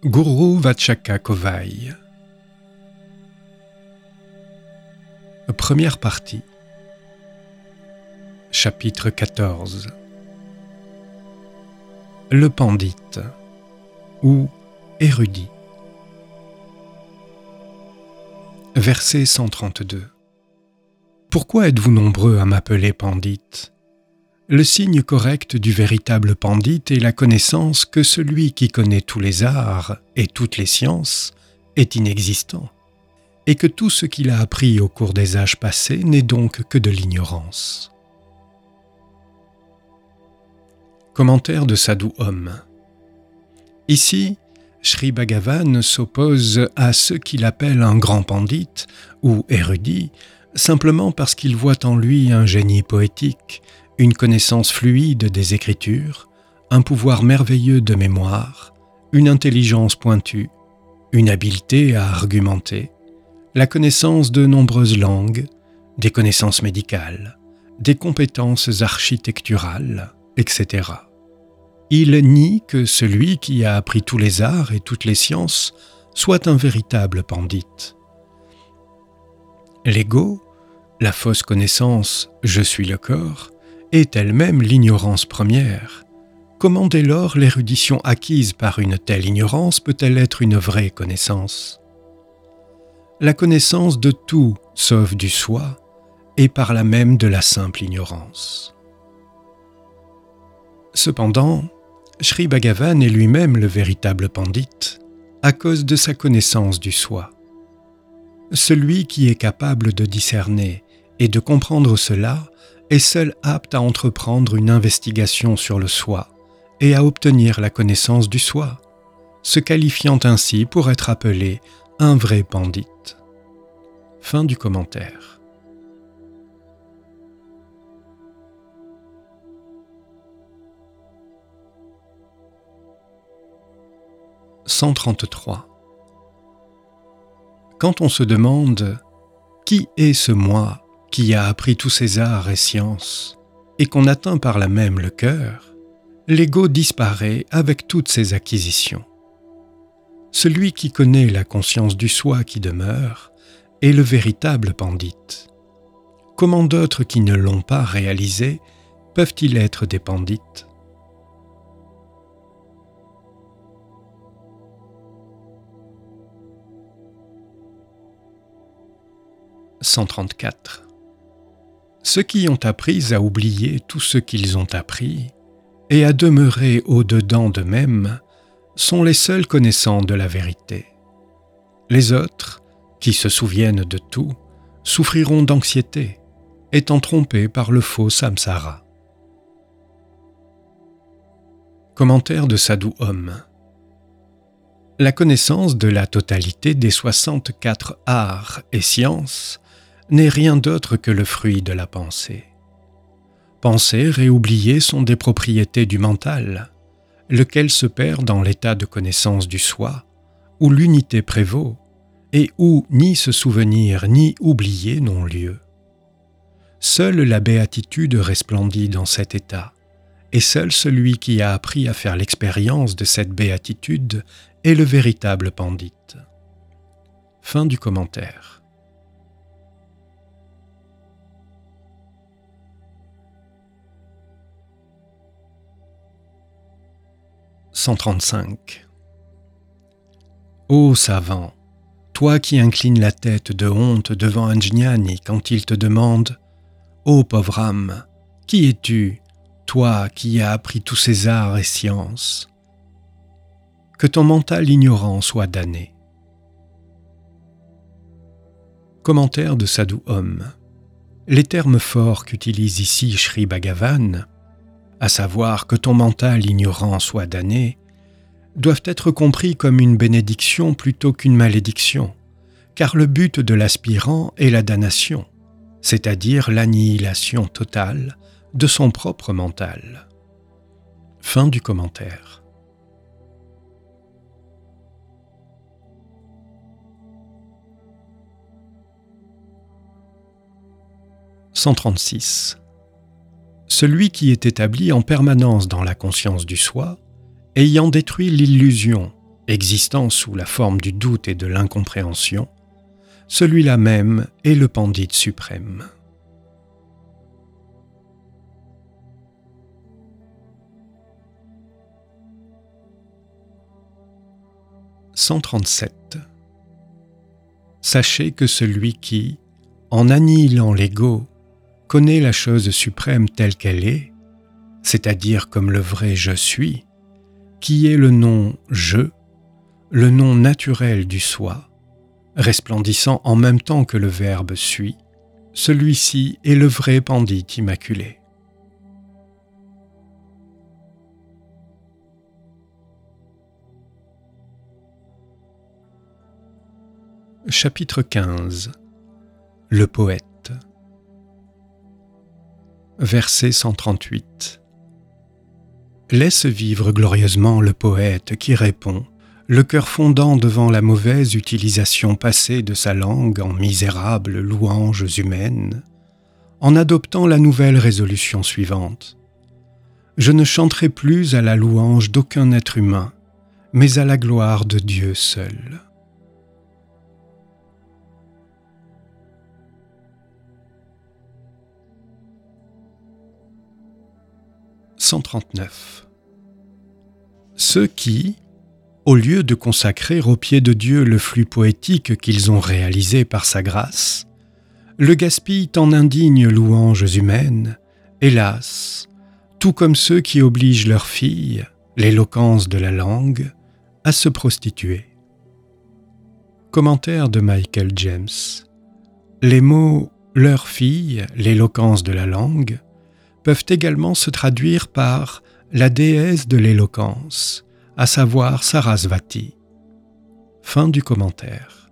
Guru Vachaka Kovai. Première partie. Chapitre 14. Le pandite ou érudit. Verset 132. Pourquoi êtes-vous nombreux à m'appeler pandite ? Le signe correct du véritable pandite est la connaissance que celui qui connaît tous les arts et toutes les sciences est inexistant, et que tout ce qu'il a appris au cours des âges passés n'est donc que de l'ignorance. Commentaire de Sadhu Om. Ici, Sri Bhagavan s'oppose à ce qu'il appelle un grand pandite ou érudit, simplement parce qu'il voit en lui un génie poétique, une connaissance fluide des Écritures, un pouvoir merveilleux de mémoire, une intelligence pointue, une habileté à argumenter, la connaissance de nombreuses langues, des connaissances médicales, des compétences architecturales, etc. Il nie que celui qui a appris tous les arts et toutes les sciences soit un véritable pandite. L'ego, la fausse connaissance « je suis le corps », est elle-même l'ignorance première. Comment dès lors l'érudition acquise par une telle ignorance peut-elle être une vraie connaissance ? La connaissance de tout sauf du soi est par là même de la simple ignorance. Cependant, Sri Bhagavan est lui-même le véritable pandite à cause de sa connaissance du soi. Celui qui est capable de discerner et de comprendre cela est seul apte à entreprendre une investigation sur le soi et à obtenir la connaissance du soi, se qualifiant ainsi pour être appelé un vrai pandite. Fin du commentaire. « 133. Quand on se demande « Qui est ce moi ?» qui a appris tous ces arts et sciences, et qu'on atteint par là même le cœur, l'ego disparaît avec toutes ses acquisitions. Celui qui connaît la conscience du soi qui demeure est le véritable pandite. Comment d'autres qui ne l'ont pas réalisé peuvent-ils être des pandites ? « 134. Ceux qui ont appris à oublier tout ce qu'ils ont appris et à demeurer au-dedans d'eux-mêmes sont les seuls connaissants de la vérité. Les autres, qui se souviennent de tout, souffriront d'anxiété, étant trompés par le faux samsara. Commentaire de Sadhu Om. La connaissance de la totalité des 64 arts et sciences n'est rien d'autre que le fruit de la pensée. Penser et oublier sont des propriétés du mental, lequel se perd dans l'état de connaissance du soi, où l'unité prévaut, et où ni se souvenir ni oublier n'ont lieu. Seule la béatitude resplendit dans cet état, et seul celui qui a appris à faire l'expérience de cette béatitude est le véritable pandite. Fin du commentaire. 135. Ô savant, toi qui inclines la tête de honte devant un jnani quand il te demande « Ô pauvre âme, qui es-tu, toi qui as appris tous ces arts et sciences ?» Que ton mental ignorant soit damné. Commentaire de Sadhu Om. Les termes forts qu'utilise ici Sri Bhagavan, à savoir que ton mental ignorant soit damné, doivent être compris comme une bénédiction plutôt qu'une malédiction, car le but de l'aspirant est la damnation, c'est-à-dire l'annihilation totale de son propre mental. Fin du commentaire. « 136. Celui qui est établi en permanence dans la conscience du soi, ayant détruit l'illusion existant sous la forme du doute et de l'incompréhension, celui-là même est le Pandit suprême. « 137. Sachez que celui qui, en annihilant l'ego, connaît la chose suprême telle qu'elle est, c'est-à-dire comme le vrai « je suis », qui est le nom « je », le nom naturel du soi, resplendissant en même temps que le verbe « suis », celui-ci est le vrai Pandit immaculé. Chapitre 15. Le poète. Verset 138. Laisse vivre glorieusement le poète qui répond, le cœur fondant devant la mauvaise utilisation passée de sa langue en misérables louanges humaines, en adoptant la nouvelle résolution suivante. Je ne chanterai plus à la louange d'aucun être humain, mais à la gloire de Dieu seul. « 139. Ceux qui, au lieu de consacrer aux pieds de Dieu le flux poétique qu'ils ont réalisé par sa grâce, le gaspillent en indignes louanges humaines, hélas, tout comme ceux qui obligent leurs filles, l'éloquence de la langue, à se prostituer. Commentaire de Michael James. Les mots « leur fille, l'éloquence de la langue » peuvent également se traduire par la déesse de l'éloquence, à savoir Sarasvati. Fin du commentaire.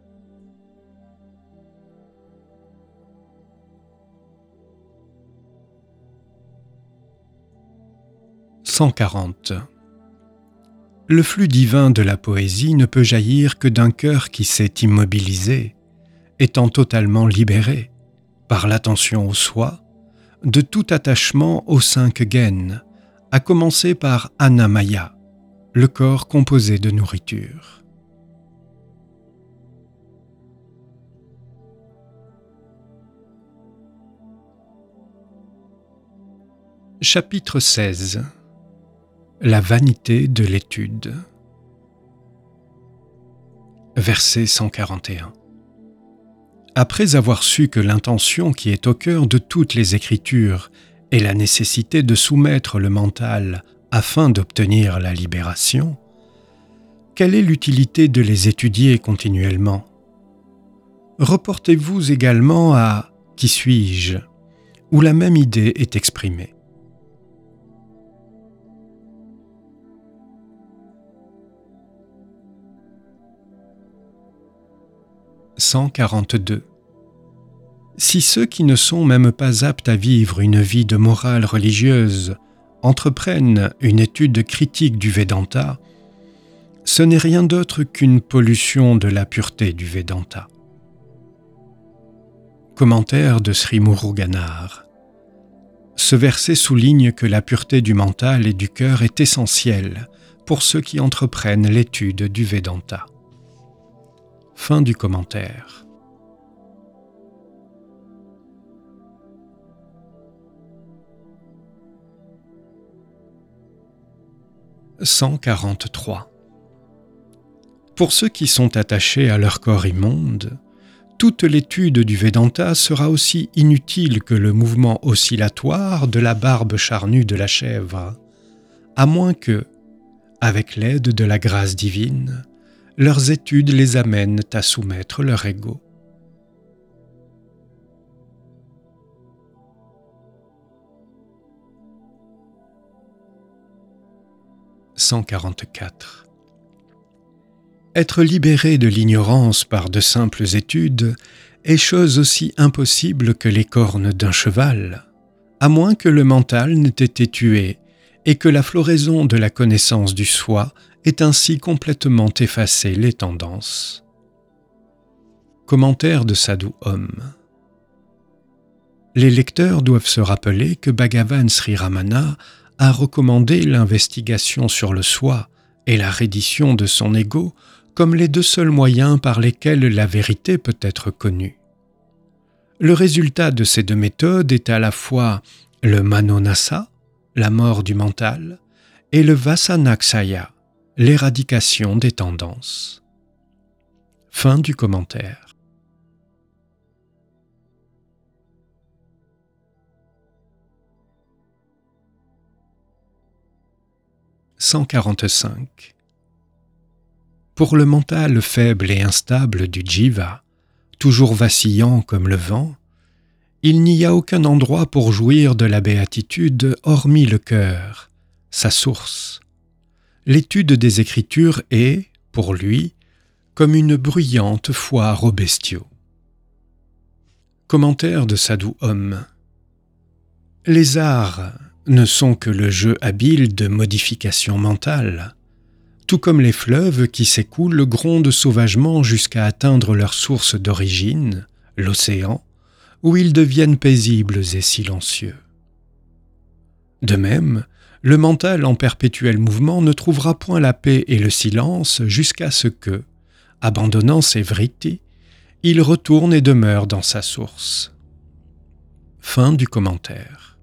« 140. Le flux divin de la poésie ne peut jaillir que d'un cœur qui s'est immobilisé, étant totalement libéré, par l'attention au soi, de tout attachement aux 5 gaines, à commencer par Annamaya, le corps composé de nourriture. Chapitre 16. La vanité de l'étude. Verset 141. Après avoir su que l'intention qui est au cœur de toutes les Écritures est la nécessité de soumettre le mental afin d'obtenir la libération, quelle est l'utilité de les étudier continuellement? Reportez-vous également à « Qui suis-je ?», où la même idée est exprimée. « 142. Si ceux qui ne sont même pas aptes à vivre une vie de morale religieuse entreprennent une étude critique du Vedanta, ce n'est rien d'autre qu'une pollution de la pureté du Vedanta. Commentaire de Sri Muruganar. Ce verset souligne que la pureté du mental et du cœur est essentielle pour ceux qui entreprennent l'étude du Vedanta. Fin du commentaire. « 143. Pour ceux qui sont attachés à leur corps immonde, toute l'étude du Vedanta sera aussi inutile que le mouvement oscillatoire de la barbe charnue de la chèvre, à moins que, avec l'aide de la grâce divine, leurs études les amènent à soumettre leur ego. « 144. Être libéré de l'ignorance par de simples études est chose aussi impossible que les cornes d'un cheval, à moins que le mental n'ait été tué et que la floraison de la connaissance du soi ait ainsi complètement effacé les tendances. Commentaire de Sadhu Om. Les lecteurs doivent se rappeler que Bhagavan Sri Ramana a recommandé l'investigation sur le soi et la reddition de son ego comme les deux seuls moyens par lesquels la vérité peut être connue. Le résultat de ces deux méthodes est à la fois le manonasa, la mort du mental, et le vasanakshaya, l'éradication des tendances. Fin du commentaire. « 145. Pour le mental faible et instable du jiva, toujours vacillant comme le vent, il n'y a aucun endroit pour jouir de la béatitude hormis le cœur, sa source. L'étude des Écritures est, pour lui, comme une bruyante foire aux bestiaux. Commentaire de Sadhu Om. Les arts ne sont que le jeu habile de modification mentale, tout comme les fleuves qui s'écoulent grondent sauvagement jusqu'à atteindre leur source d'origine, l'océan, où ils deviennent paisibles et silencieux. De même, le mental en perpétuel mouvement ne trouvera point la paix et le silence jusqu'à ce que, abandonnant ses vrittis, il retourne et demeure dans sa source. Fin du commentaire.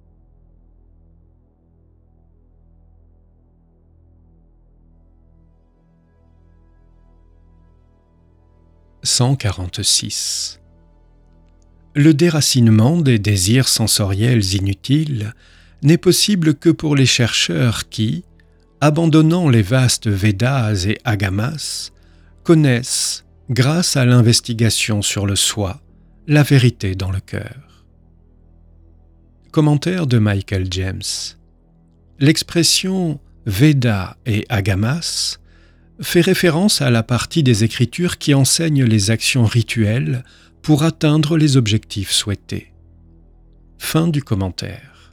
« 146. Le déracinement des désirs sensoriels inutiles n'est possible que pour les chercheurs qui, abandonnant les vastes Védas et Agamas, connaissent, grâce à l'investigation sur le soi, la vérité dans le cœur. Commentaire de Michael James. L'expression Veda et Agamas fait référence à la partie des Écritures qui enseigne les actions rituelles pour atteindre les objectifs souhaités. Fin du commentaire.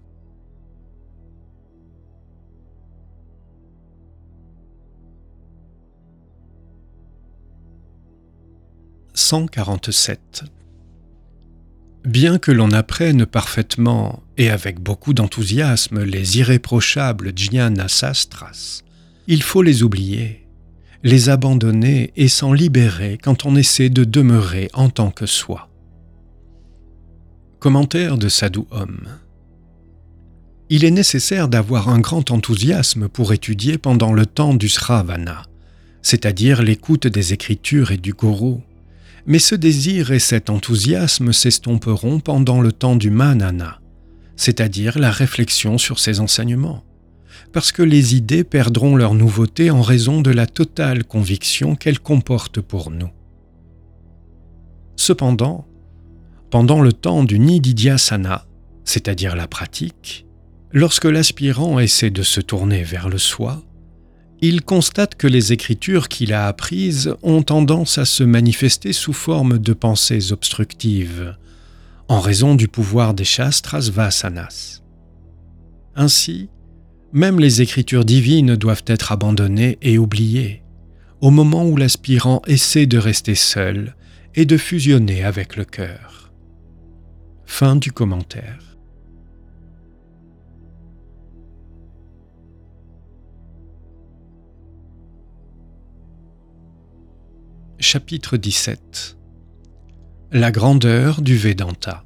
« 147. Bien que l'on apprenne parfaitement et avec beaucoup d'enthousiasme les irréprochables jnana sastras, il faut les oublier, les abandonner et s'en libérer quand on essaie de demeurer en tant que soi. Commentaire de Sadhu Om. Il est nécessaire d'avoir un grand enthousiasme pour étudier pendant le temps du sravana, c'est-à-dire l'écoute des Écritures et du Guru, mais ce désir et cet enthousiasme s'estomperont pendant le temps du manana, c'est-à-dire la réflexion sur ses enseignements, parce que les idées perdront leur nouveauté en raison de la totale conviction qu'elles comportent pour nous. Cependant, pendant le temps du nididhyasana, c'est-à-dire la pratique, lorsque l'aspirant essaie de se tourner vers le soi, il constate que les écritures qu'il a apprises ont tendance à se manifester sous forme de pensées obstructives, en raison du pouvoir des shastras vasanas. Ainsi, même les écritures divines doivent être abandonnées et oubliées, au moment où l'aspirant essaie de rester seul et de fusionner avec le cœur. Fin du commentaire. Chapitre 17. La grandeur du Vedanta.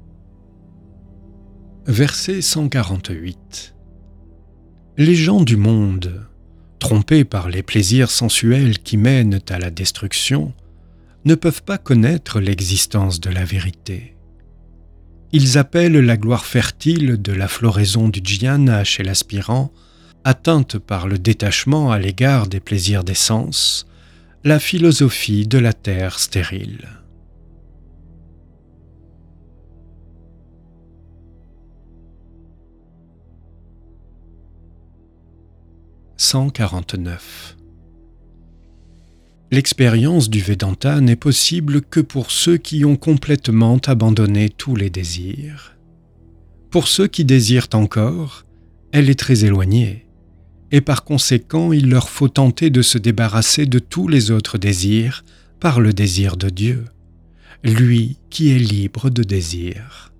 Verset 148. Les gens du monde, trompés par les plaisirs sensuels qui mènent à la destruction, ne peuvent pas connaître l'existence de la vérité. Ils appellent la gloire fertile de la floraison du jnana chez l'aspirant, atteinte par le détachement à l'égard des plaisirs des sens, la philosophie de la terre stérile. « 149. L'expérience du Vedanta n'est possible que pour ceux qui ont complètement abandonné tous les désirs. Pour ceux qui désirent encore, elle est très éloignée, et par conséquent il leur faut tenter de se débarrasser de tous les autres désirs par le désir de Dieu, lui qui est libre de désir.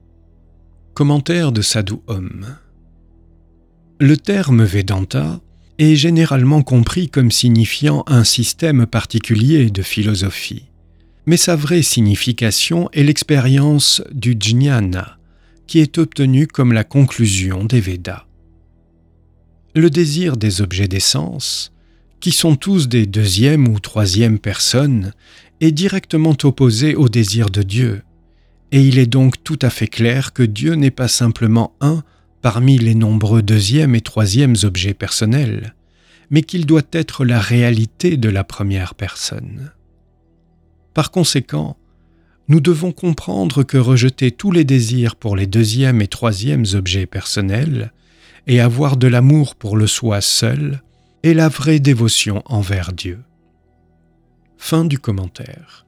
Commentaire de Sadhu Om. Le terme Vedanta est généralement compris comme signifiant un système particulier de philosophie. Mais sa vraie signification est l'expérience du jnana, qui est obtenue comme la conclusion des Védas. Le désir des objets des sens, qui sont tous des deuxième ou troisième personnes, est directement opposé au désir de Dieu, et il est donc tout à fait clair que Dieu n'est pas simplement un parmi les nombreux deuxième et troisième objets personnels, mais qu'il doit être la réalité de la première personne. Par conséquent, nous devons comprendre que rejeter tous les désirs pour les deuxième et troisième objets personnels et avoir de l'amour pour le soi seul est la vraie dévotion envers Dieu. Fin du commentaire.